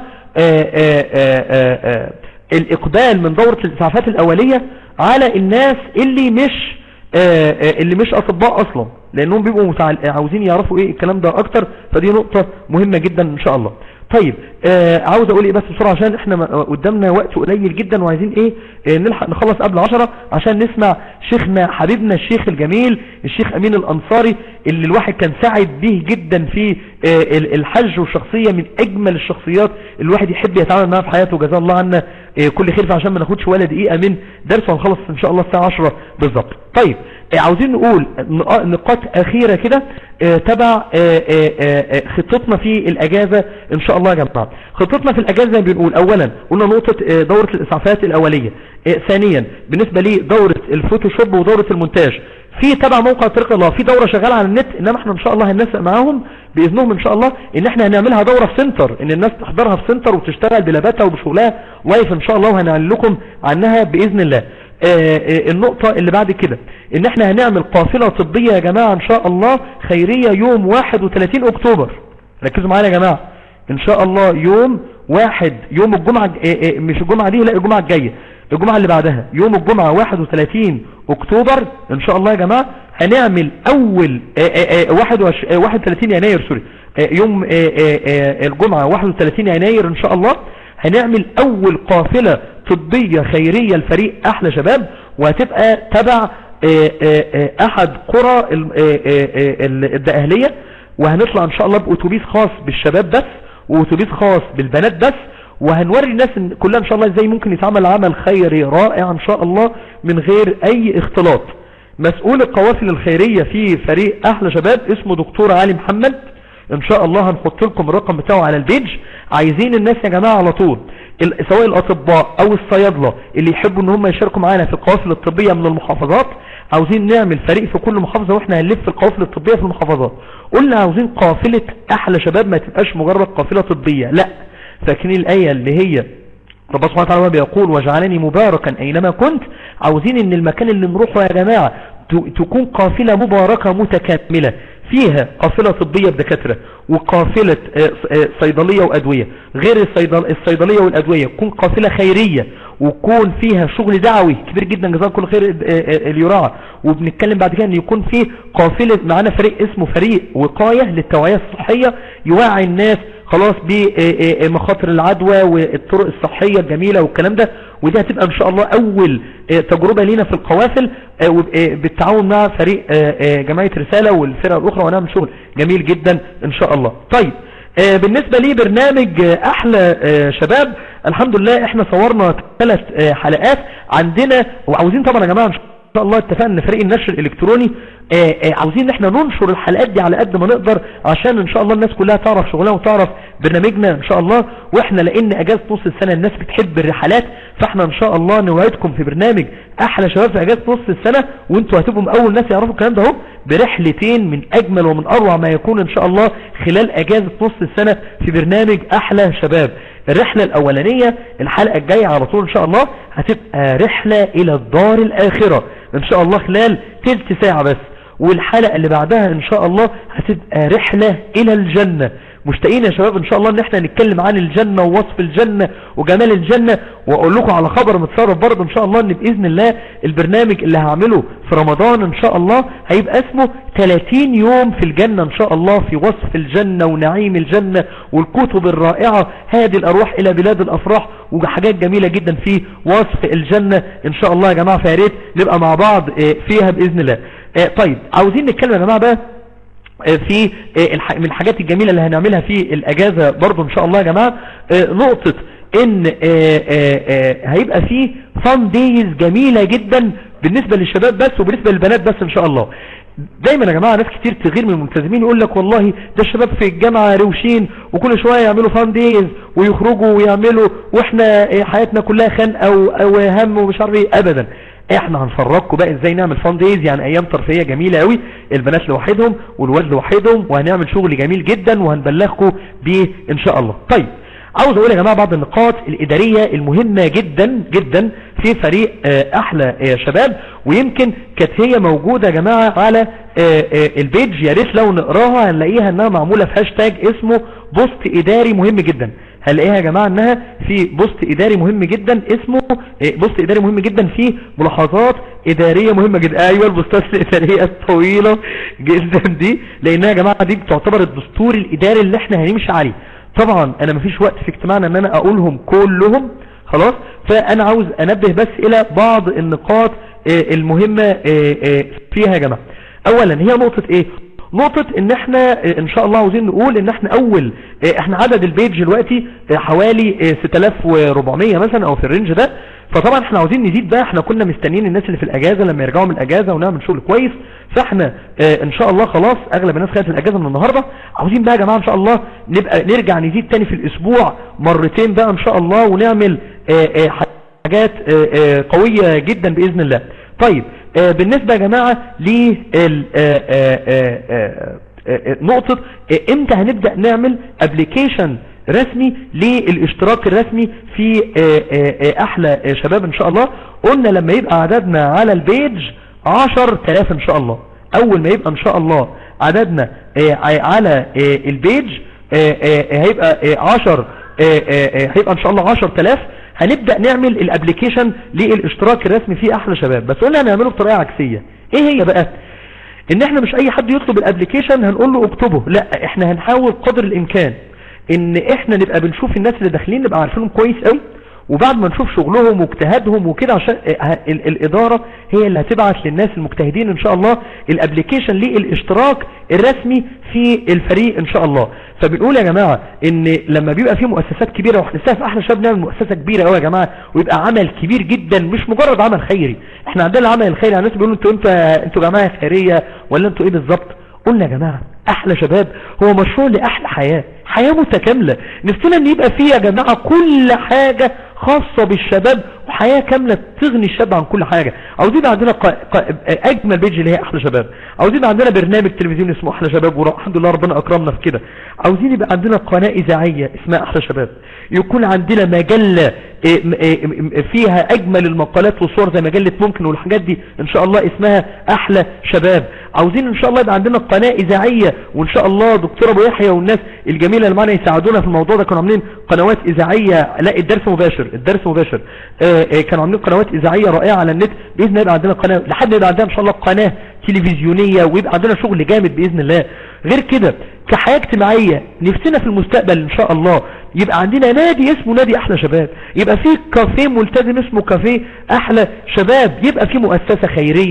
A: الاقبال من دورة الاسعافات الاولية على الناس اللي مش اطباء اصلا، لانهم بيبقوا عاوزين يعرفوا ايه الكلام ده اكتر. فدي نقطة مهمة جدا ان شاء الله. طيب عاوز اقول ايه بس بسرعة عشان احنا قدامنا وقت قليل جدا وعايزين ايه نلحق نخلص قبل 10 عشان نسمع شيخنا حبيبنا الشيخ الجميل الشيخ امين الانصاري اللي الواحد كان سعيد به جدا في الحج، وشخصية من اجمل الشخصيات الواحد يحب يتعامل معها في حياته. جزاه الله عنا كل خير، عشان ما ناخدش ولا دقيقة من درس وهنخلص ان شاء الله الساعة 10 بالظبط. طيب عاوزين نقول نقاط اخيرة كده تبع خطتنا في الاجازة ان شاء الله يا جماعة. خطتنا في الاجازة بنقول اولا قلنا نقطة دورة الاسعافات الاولية، ثانيا بالنسبة لي دورة الفوتوشوب ودورة المونتاج في تبع موقع طريق الله في دورة شغالة على النت، انما احنا ان شاء الله هننسق معاهم باذنهم ان شاء الله ان احنا هنعملها دورة في سنتر، ان الناس تحضرها في سنتر وتشتغل بلاباتها وبشغلها لايف ان شاء الله، وهنعلن لكم عنها باذن الله. النقطة اللي بعد كده ان احنا هنعمل قافلة طبية يا جماعة ان شاء الله خيرية يوم 31 اكتوبر. ركزوا معانا يا جماعة ان شاء الله يوم الجمعة، مش الجمعة دي، لا الجمعة الجاية، الجمعة اللي بعدها يوم الجمعة 31 اكتوبر ان شاء الله يا جماعة هنعمل اول 31 يناير سوري، يوم الجمعة 31 يناير ان شاء الله هنعمل اول قافلة طبية خيرية لفريق احلى شباب، وهتبقى تبع احد قرى الدقهلية، وهنطلع ان شاء الله بأتوبيس خاص بالشباب بس وأتوبيس خاص بالبنات بس، وهنوري الناس كلها ان شاء الله ازاي ممكن يتعمل عمل خيري رائع ان شاء الله من غير اي اختلاط. مسؤول القوافل الخيرية في فريق احلى شباب اسمه دكتور علي محمد، ان شاء الله هنحط لكم الرقم بتاعه على البيج. عايزين الناس يا جماعة على طول سواء الاطباء او الصيادلة اللي يحبوا ان هم يشاركوا معانا في القوافل الطبية من المحافظات، عاوزين نعمل فريق في كل محافظة واحنا هنلف القوافل الطبية في المحافظات. قلنا عاوزين قافلة احلى شباب ما تبقاش مجرد قافلة طبية، لا، فاكرين الآية اللي هي رب سبحانه وتعالى بيقول وجعلني مباركا اينما كنت، عاوزين ان المكان اللي نروحه يا جماعة تكون قافلة مباركة متكاملة فيها قافلة طبية بدكاترة وقافلة صيدلية وأدوية، غير الصيدلية والأدوية تكون قافلة خيرية ويكون فيها شغل دعوي كبير جدا جزاكم كل خير اليراعى. وبنتكلم بعد كده ان يكون فيه قافلة معانا فريق اسمه فريق وقاية للتوعية الصحية يوعي الناس خلاص بمخاطر العدوى والطرق الصحية الجميلة والكلام ده. ودي هتبقى ان شاء الله اول تجربة لينا في القوافل بالتعاون مع فريق جمعية رسالة والفرق الاخرى، ونعمل شغل جميل جدا ان شاء الله. طيب بالنسبة لي برنامج احلى شباب، الحمد لله احنا صورنا 3 حلقات عندنا، وعاوزين طبعا يا جماعة ان شاء الله اتفقنا ان فريق النشر الالكتروني عاوزين ان احنا ننشر الحلقات دي على قد ما نقدر، عشان ان شاء الله الناس كلها تعرف شغلها وتعرف برنامجنا ان شاء الله. واحنا لان اجازة نص السنة الناس بتحب الرحلات، فاحنا ان شاء الله نوعدكم في برنامج احلى شباب في اجازة نص السنة، وانتوا هتبقوا اول ناس يعرفوا الكلام ده اهو، برحلتين من اجمل ومن اروع ما يكون ان شاء الله خلال اجازة نص السنة في برنامج احلى شباب. الرحلة الاولانية الحلقة الجاية على طول ان شاء الله هتبقى رحلة الى الدار الاخرة ان شاء الله خلال تلت ساعة بس، والحلقة اللي بعدها ان شاء الله هتبقى رحلة الى الجنة. مشتاقين يا شباب ان شاء الله ان احنا نتكلم عن الجنة ووصف الجنة وجمال الجنة، واقول لكم على خبر متصرف برضه ان شاء الله، ان باذن الله البرنامج اللي هعمله في رمضان ان شاء الله هيبقى اسمه 30 يوم في الجنة ان شاء الله، في وصف الجنة ونعيم الجنة والكتب الرائعة هذه الارواح الى بلاد الافراح، وحاجات جميلة جدا في وصف الجنة ان شاء الله يا جماعة، فيا ريت نبقى مع بعض فيها باذن الله. طيب عاوزين نتكلم يا جماعة بقى في من الحاجات الجميلة اللي هنعملها في الاجازة برضو ان شاء الله يا جماعة، نقطة ان هيبقى فيه فان دايز جميلة جدا بالنسبة للشباب بس وبالنسبة للبنات بس ان شاء الله. دايما يا جماعة ناس كتير تغير من الملتزمين يقول لك والله ده الشباب في الجامعة روشين وكل شوية يعملوا فان دايز ويخرجوا ويعملوا، واحنا حياتنا كلها خنقة وهم ومش عارف ايه. ابدا، احنا هنفرجكم بقى ازاي نعمل فان دايز، يعني ايام ترفيهيه جميله قوي، البنات لوحدهم والولاد لوحدهم، وهنعمل شغل جميل جدا وهنبلغكم بيه ان شاء الله. طيب عاوز اقول يا جماعه بعض النقاط الاداريه المهمه جدا جدا في فريق احلى شباب، ويمكن كانت هي موجوده يا جماعه على البيج، يا ريت لو نقراها هنلاقيها انها معموله في هاشتاج اسمه بوست اداري مهم جدا. هنلاقيها يا جماعه انها في بوست اداري مهم جدا اسمه بوست اداري مهم جدا فيه ملاحظات اداريه مهمه جدا. ايوه البوستات الاداريه الطويله جدا دي، لانها يا جماعه دي بتعتبر الدستور الاداري اللي احنا هنمشي عليه. طبعا انا مفيش وقت في اجتماعنا ان انا اقولهم كلهم خلاص، فانا عاوز انبه بس الى بعض النقاط المهمه فيها يا جماعه. اولا هي نقطه ايه؟ نقطة ان احنا ان شاء الله عاوزين نقول ان احنا احنا عدد البيج دلوقتي حوالي 6400 مثلا او في الرينج ده، فطبعا احنا عاوزين نزيد بقى. احنا كنا مستنيين الناس اللي في الاجازة لما يرجعوا من الاجازة ونعمل شغل كويس، فاحنا ان شاء الله خلاص اغلب الناس خدت الاجازة من النهاردة. عاوزين بقى يا جماعة ان شاء الله نبقى نرجع نزيد تاني في الاسبوع مرتين بقى ان شاء الله، ونعمل حاجات قوية جدا باذن الله. طيب بالنسبة يا جماعة لنقطة امتى هنبدأ نعمل ابليكيشن رسمي للاشتراك الرسمي في احلى شباب ان شاء الله. قلنا لما يبقى عددنا على البيج 10,000 ان شاء الله، اول ما يبقى ان شاء الله عددنا على البيج هيبقى هيبقى ان شاء الله 10,000، هنبدأ نعمل الابليكيشن للاشتراك الرسمي في احلى شباب. بس قلنا هنعمله بطريقة عكسية. ايه هي بقى؟ ان احنا مش اي حد يطلب الابليكيشن هنقول له اكتبه، لا احنا هنحاول قدر الامكان ان احنا نبقى بنشوف الناس اللي داخلين نبقى عارفينهم كويس قوي، وبعد ما نشوف شغلهم واجتهادهم وكده، عشان الادارة هي اللي هتبعت للناس المجتهدين ان شاء الله الابليكيشن للاشتراك الرسمي في الفريق ان شاء الله. فبنقول يا جماعة ان لما بيبقى في مؤسسات كبيرة، واحنا في احلى شباب نعمل مؤسسة كبيرة قوي يا جماعة، ويبقى عمل كبير جدا مش مجرد عمل خيري. احنا عندنا العمل الخيري، الناس بيقولوا انتوا جماعة خيرية ولا انتوا ايه بالظبط؟ قلنا يا جماعة احلى شباب هو مشروع لاحلى حياة متكاملة، نفسنا ان يبقى فيه يا جماعة كل حاجة خاصة بالشباب، وحياة كاملة تغني الشاب عن كل حاجة. عاوزين يبقى عندنا اجمل بيج اللي هي احلى شباب، عاوزين يبقى عندنا برنامج تلفزيون اسمه احلى شباب والحمد لله ربنا اكرمنا في كده، عاوزين يبقى عندنا قناة اذاعية اسمها احلى شباب، يكون عندنا مجلة فيها اجمل المقالات والصور زي مجلة ممكن والحاجات دي ان شاء الله اسمها احلى شباب. عاوزين ان شاء الله يبقى عندنا قناة اذاعية، وان شاء الله دكتور ابو يحيى والناس الجميلة اللي معانا يساعدونا في الموضوع ده. كانوا عاملين قنوات اذاعية، لا الدرس مباشر كانوا عاملين قنوات اذاعية رائعة على النت. باذن الله يبقى عندنا قناة لحد ما يبقى عندنا ان شاء الله قناة تلفزيونية، ويبقى عندنا شغل جامد باذن الله. غير كده كحياة اجتماعية نفسنا في المستقبل ان شاء الله يبقى عندنا نادي اسمه نادي احلى شباب، يبقى فيه كافيه ملتزم اسمه كافيه احلى شباب، يبقى فيه مؤسسة خيرية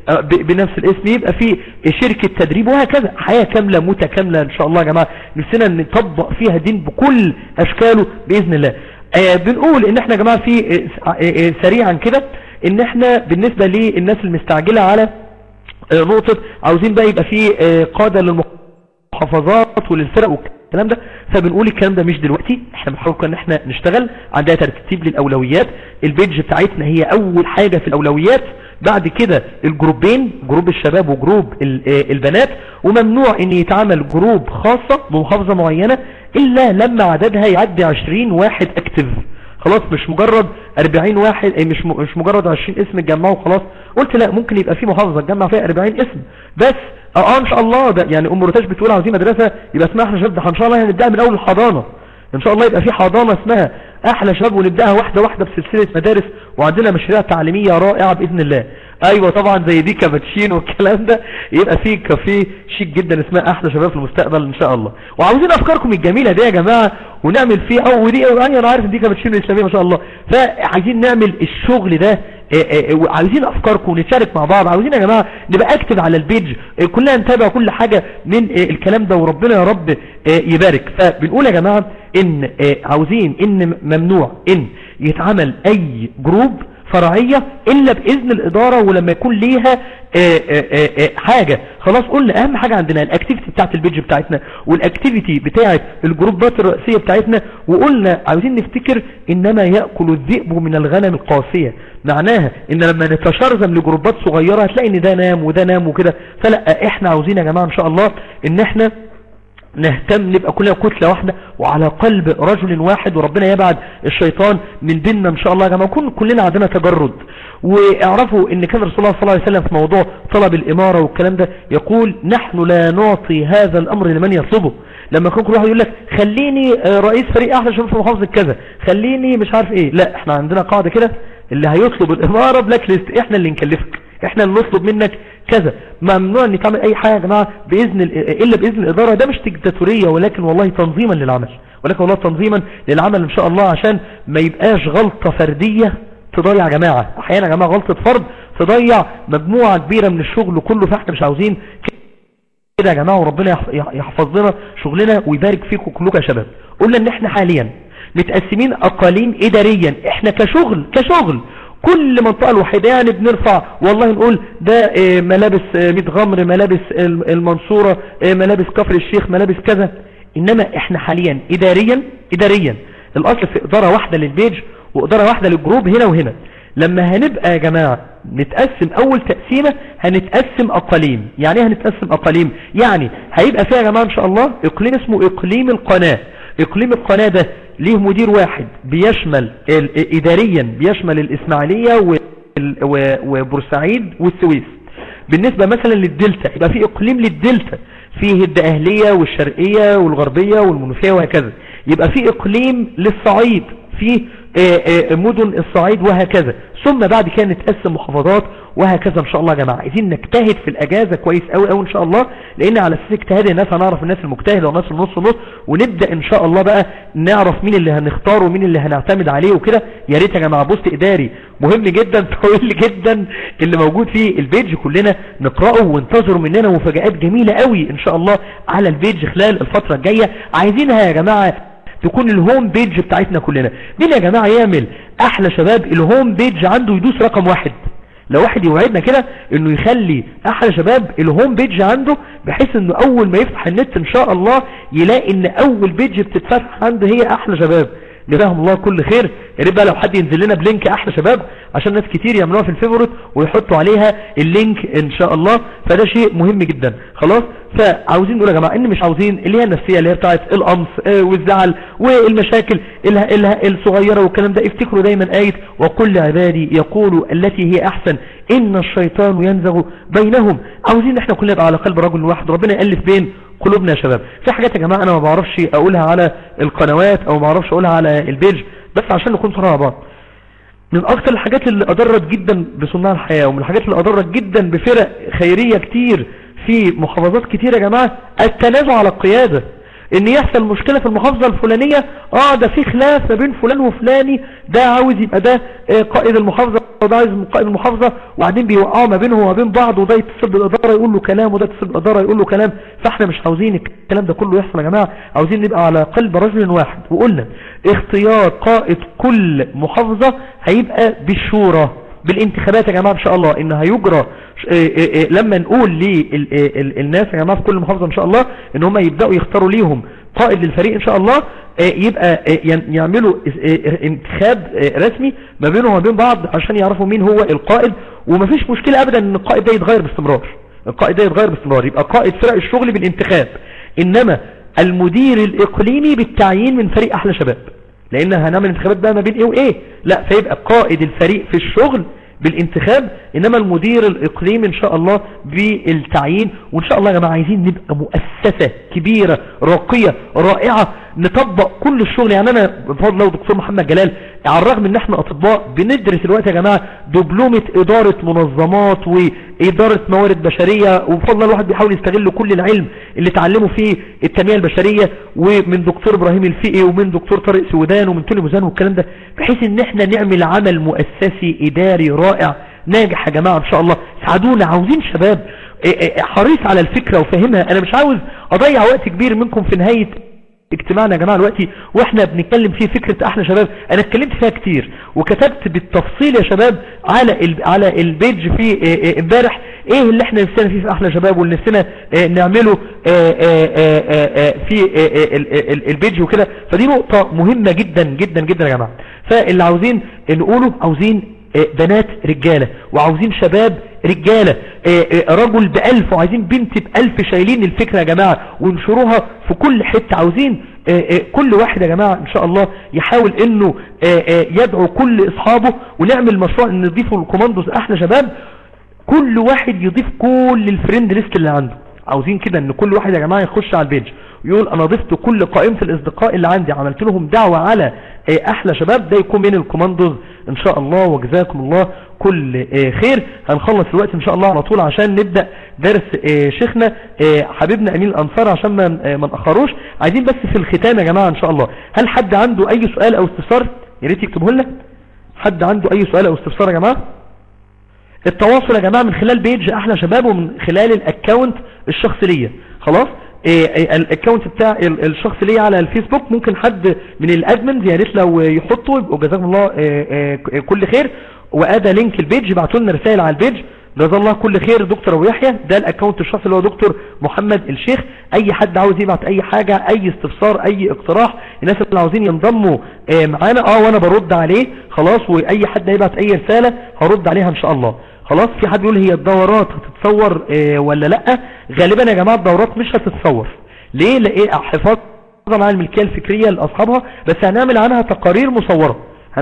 A: بنفس الاسم، يبقى في شركة تدريب، وهكذا حياة كاملة متكاملة ان شاء الله يا جماعة نفسنا نطبق فيها دين بكل اشكاله بإذن الله. بنقول ان احنا يا جماعة في سريعا كده ان احنا بالنسبة للناس المستعجلة على نقطة عاوزين بقى يبقى في قادة للمحافظات وللفرق والكلام ده، فبنقول الكلام ده مش دلوقتي، احنا بنحاول ان احنا نشتغل عندها ترتيب للاولويات. البيج بتاعتنا هي اول حاجة في الاولويات، بعد كده الجروبين، جروب الشباب وجروب البنات، وممنوع ان يتعمل جروب خاصة بمحافظة معينة الا لما عددها يعدي 20 واحد اكتف. خلاص مش مجرد 40 واحد، مش مجرد 20 اسم اتجمعوا خلاص. قلت لا، ممكن يبقى في محافظة تجمع فيها 40 اسم بس. ان شاء الله ده يعني ام رتاش بتقول عاوزين مدرسة يبقى اسمها احلى شباب، ان شاء الله هنبدأ من اول الحضانة ان شاء الله، يبقى في حضانة اسمها احلى شباب ونبدأها واحدة واحدة بسلسلة مدارس، وعندنا مشاريع تعليمية رائعة بإذن الله. ايوه طبعا زي دي كابتشين والكلام ده، يبقى في كافيه شيك جدا اسمها احلى شباب في المستقبل ان شاء الله. وعاوزين افكاركم الجميلة دي يا جماعة ونعمل فيه ودي انا عارف ان دي كابتشين الاسلامية ما شاء الله، فعايزين نعمل الشغل ده. عاوزين افكاركم ونتشارك مع بعض، عاوزين يا جماعة نبقى اكتب على البيج كلنا نتابع كل حاجة من الكلام ده، وربنا يا رب يبارك. فبنقول يا جماعة ان عاوزين ان ممنوع ان يتعمل اي جروب فرعية الا باذن الادارة، ولما يكون ليها حاجة. خلاص قلنا اهم حاجة عندنا الاكتيفيتي بتاعت البيج بتاعتنا والاكتيفيتي بتاعت الجروبات الرئيسية بتاعتنا. وقلنا عاوزين نفتكر انما يأكل الذئب من الغنم القاسية، معناها ان لما نتشرذم لجروبات صغيرة هتلاقي ان ده نام وده نام وكده. فلا، احنا عاوزين يا جماعة ان شاء الله ان احنا نهتم نبقى كلنا كتلة واحدة وعلى قلب رجل واحد، وربنا يبعد الشيطان من بيننا ان شاء الله يا جماعة. كلنا عندنا تجرد. واعرفوا ان كان رسول الله صلى الله عليه وسلم في موضوع طلب الامارة والكلام ده يقول نحن لا نعطي هذا الامر لمن يطلبه. لما كان كل واحد يقول لك خليني رئيس فريق احلى شباب في محافظة كذا، خليني مش عارف ايه، لا احنا عندنا قاعدة كده، اللي هيطلب الامارة بلاك ليست، احنا اللي نكلفك، احنا اللي نطلب منك كذا. ممنوع ان تعمل اي حاجة يا جماعة الا باذن الادارة. ده مش ديكتاتورية، ولكن والله تنظيما للعمل، ولكن والله تنظيما للعمل ان شاء الله، عشان ما يبقاش غلطة فردية تضيع يا جماعة. احيانا يا جماعة غلطة فرد تضيع مجموعة كبيرة من الشغل كله، فاحنا مش عاوزين كده يا جماعة. وربنا يحفظ لنا شغلنا ويبارك فيكم كلكم يا شباب. قلنا ان احنا حاليا متقسمين اقاليم اداريا، احنا كشغل كل منطقة الوحيدة يعني بنرفع والله نقول ده ملابس ميت غمر، ملابس المنصورة، ملابس كفر الشيخ، ملابس كذا. انما احنا حاليا اداريا الاصل في ادارة واحدة للبيج وادارة واحدة للجروب هنا وهنا. لما هنبقى يا جماعة نتقسم اول تقسيمة هنتقسم اقاليم. يعني ايه هنتقسم اقاليم؟ يعني هيبقى فيها يا جماعة ان شاء الله اقليم اسمه اقليم القناة. اقليم القناة ده ليه مدير واحد بيشمل اداريا بيشمل الاسماعيلية وبورسعيد والسويس. بالنسبة مثلا للدلتا يبقى في اقليم للدلتا فيه الدقهلية والشرقية والغربية والمنوفية وهكذا. يبقى في اقليم للصعيد فيه مدن الصعيد وهكذا. ثم بعد كده نتقسم محافظات وهكذا ان شاء الله يا جماعة. عايزين نجتهد في الاجازة كويس قوي قوي ان شاء الله، لان على اساس اجتهاد الناس هنعرف الناس المجتهدة والناس النص، ونبدأ ان شاء الله بقى نعرف مين اللي هنختاره ومين اللي هنعتمد عليه وكده. يا ريت يا جماعة بوست اداري مهم جدا طويل جدا اللي موجود في البيج كلنا نقرأه، وانتظروا مننا مفاجآت جميلة قوي ان شاء الله على البيج خلال الفترة الجاية. عايزينها يا جماعة تكون الهوم بيج بتاعتنا كلنا. مين يا جماعة يعمل احلى شباب الهوم بيج عنده يدوس رقم 1؟ لو واحد يوعدنا كده انه يخلي احلى شباب الهوم بيج عنده، بحيث انه اول ما يفتح النت ان شاء الله يلاقي ان اول بيج بتتفتح عنده هي احلى شباب. جزاهم الله كل خير. يا ريت بقى لو حد ينزل لنا بلينك احلى شباب عشان ناس كتير يعملوها في الفيفوريت ويحطوا عليها اللينك ان شاء الله، فده شيء مهم جدا. خلاص، فعاوزين نقول يا جماعه ان مش عاوزين اللي هي النفسيه اللي هي بتاعت القمص والزعل والمشاكل الصغيره والكلام ده. افتكروا دايما ايه وكل عبادي يقولوا التي هي احسن ان الشيطان ينزغ بينهم. عاوزين احنا كلنا نبقى على قلب رجل واحد، ربنا يالف بين قلوبنا يا شباب. في حاجات يا جماعه انا ما بعرفش اقولها على القنوات او ما بعرفش اقولها على البيج، بس عشان نكون صراحه مع بعض. من اكتر الحاجات اللي اضرت جدا بصناع الحياه، ومن الحاجات اللي اضرت جدا بفرق خيريه كتير في محافظات كتير يا جماعه، التنازع على القياده. ان يحصل مشكلة في المحافظة الفلانية، ده في خلاف ما بين فلان وفلاني، ده عاوز يبقى ده قائد المحافظة وده عايز قائد المحافظة، وبعدين بيوقعوا ما بينهم وما بين بعض، وده يتصل بالإدارة يقول له كلام وده يتصل بالإدارة يقول له كلام. فاحنا مش عاوزين الكلام ده كله يحصل يا جماعة، عاوزين نبقى على قلب رجل واحد. وقلنا اختيار قائد كل محافظة هيبقى بالشورى بالانتخابات يا جماعة ان شاء الله، ان هيجرى لما نقول للناس يا جماعة في كل محافظة ان شاء الله ان هم يبدأوا يختاروا ليهم قائد للفريق ان شاء الله، يبقى يعملوا انتخاب رسمي ما بينهم وما بين بعض عشان يعرفوا مين هو القائد. ومفيش مشكلة ابدا ان القائد ده يتغير باستمرار، القائد ده يتغير باستمرار، يبقى قائد فرق الشغل بالانتخاب، انما المدير الاقليمي بالتعيين من فريق احلى شباب، لان هنعمل انتخابات بقى ما بين ايه وايه، لا فيبقى قائد الفريق في الشغل بالانتخاب، انما المدير الاقليمي ان شاء الله بالتعيين. وان شاء الله يا جماعه عايزين نبقى مؤسسه كبيره راقيه رائعه نطبق كل الشغل. يعني انا بفضل الله دكتور محمد جلال على الرغم ان احنا اطباء بندرس دلوقتي يا جماعه دبلومه اداره منظمات واداره موارد بشريه، وبفضل الله الواحد بيحاول يستغل كل العلم اللي اتعلمه في التنميه البشريه، ومن دكتور ابراهيم الفقي ومن دكتور طارق سودان ومن توني موزان والكلام ده، بحيث ان احنا نعمل عمل مؤسسي اداري رائع ناجح يا جماعه ان شاء الله. ساعدونا، عاوزين شباب حريص على الفكره وفهمها. انا مش عاوز اضيع وقت كبير منكم في نهايه اجتماعنا يا جماعه دلوقتي واحنا بنتكلم فيه فكره احلى شباب. انا اتكلمت فيها كتير وكتبت بالتفصيل يا شباب على البيج في امبارح ايه اللي احنا نفسنا فيه في احلى شباب واللي نفسنا نعمله في البيج وكده. فدي نقطه مهمه جدا جدا جدا يا جماعه. فاللي عاوزين نقوله، عاوزين بنات رجالة وعاوزين شباب رجالة، رجل ب1000 وعايزين بنت ب1000 شايلين الفكرة يا جماعة وينشروها في كل حتة. عاوزين كل واحد يا جماعة ان شاء الله يحاول انه يدعو كل اصحابه ونعمل مشروع ان نضيفه الكوماندوز احلى شباب. كل واحد يضيف كل الفريند ليست اللي عنده. عاوزين كده ان كل واحد يا جماعة يخش على البيج ويقول انا ضفت كل قائمة الاصدقاء اللي عندي، عملت لهم دعوة على احلى شباب، ده يكون بين الكوماندوز ان شاء الله. وجزاكم الله كل خير. هنخلص الوقت ان شاء الله على طول عشان نبدأ درس شيخنا حبيبنا امين الانصار عشان ما نأخروش. عايزين بس في الختام يا جماعة ان شاء الله، هل حد عنده اي سؤال او استفسار؟ يا ريت يكتبه لنا. حد عنده اي سؤال او استفسار يا جماعة؟ التواصل يا جماعة من خلال بيج احلى شباب ومن خلال الاكاونت الشخصي ليا. خلاص الاكونت بتاع الشخص ليه على الفيسبوك ممكن حد من الادمنز يا ريت لو يحطوا يبقوا جزاكم الله كل خير، وادى لينك البيج يبعتوا لنا رسائل على البيج. جزا الله كل خير دكتور ابو يحيى. ده الاكونت الشخصي اللي هو دكتور محمد الشيخ. اي حد عاوز يبعت اي حاجة، اي استفسار، اي اقتراح، الناس اللي عاوزين ينضموا معانا وانا برد عليه خلاص، واي حد يبعت اي رسالة هرد عليها ان شاء الله. خلاص. في حد يقول هي الدورات هتتصور ولا لا؟ غالبا يا جماعة الدورات مش هتتصور. ليه؟ حفاظا على الملكية الفكرية لاصحابها، بس هنعمل عنها تقارير مصورة.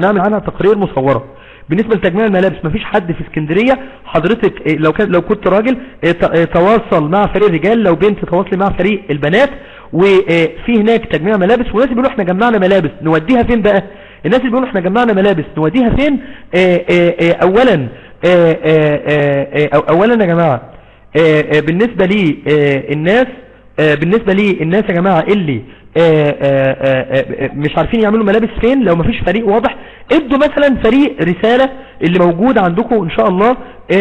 A: بالنسبة لتجميع الملابس مفيش حد في اسكندرية. حضرتك لو كنت راجل تواصل مع فريق الرجال، لو بنت تواصلي مع فريق البنات، وفي هناك تجميع ملابس. والناس بيقولوا احنا جمعنا ملابس نوديها فين بقى؟ الناس اللي بيقولوا احنا جمعنا ملابس نوديها فين؟ اولا يا جماعة بالنسبة لي الناس يا جماعة اللي مش عارفين يعملوا ملابس فين، لو مفيش فريق واضح ادوا مثلا فريق رسالة اللي موجود عندكم ان شاء الله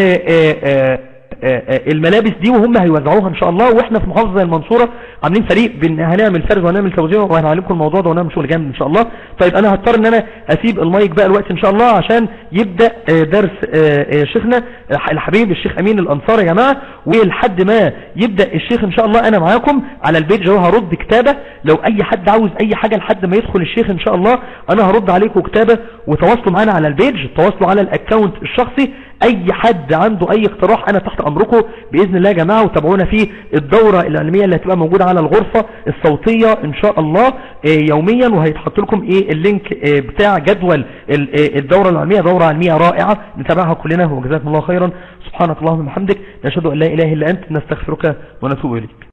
A: الملابس دي وهم هيوزعوها ان شاء الله. واحنا في محافظة زي المنصورة عاملين فريق هنعمل فرز وهنعمل توزيع وهنعلمكم الموضوع ده ونعمل شغل جامد ان شاء الله. طيب انا هضطر ان انا اسيب المايك بقى الوقت ان شاء الله عشان يبدأ درس شيخنا الحبيب الشيخ امين الانصار يا جماعة. ولحد ما يبدأ الشيخ ان شاء الله انا معاكم على البيج اهو هرد كتابة. لو اي حد عاوز اي حاجة لحد ما يدخل الشيخ ان شاء الله انا هرد عليكم كتابة. وتواصلوا معانا على البيج، تواصلوا على الاكونت الشخصي. اي حد عنده اي اقتراح انا تحت امركم باذن الله يا جماعه. وتابعونا في الدوره العلميه اللي هتبقى موجوده على الغرفه الصوتيه ان شاء الله يوميا، وهيتحط لكم اللينك بتاع جدول الدوره العلميه. دوره علميه رائعه نتابعها كلنا. وجزاكم الله خيرا. سبحانك اللهم وبحمدك نشهد ان لا اله الا انت نستغفرك ونتوب اليك.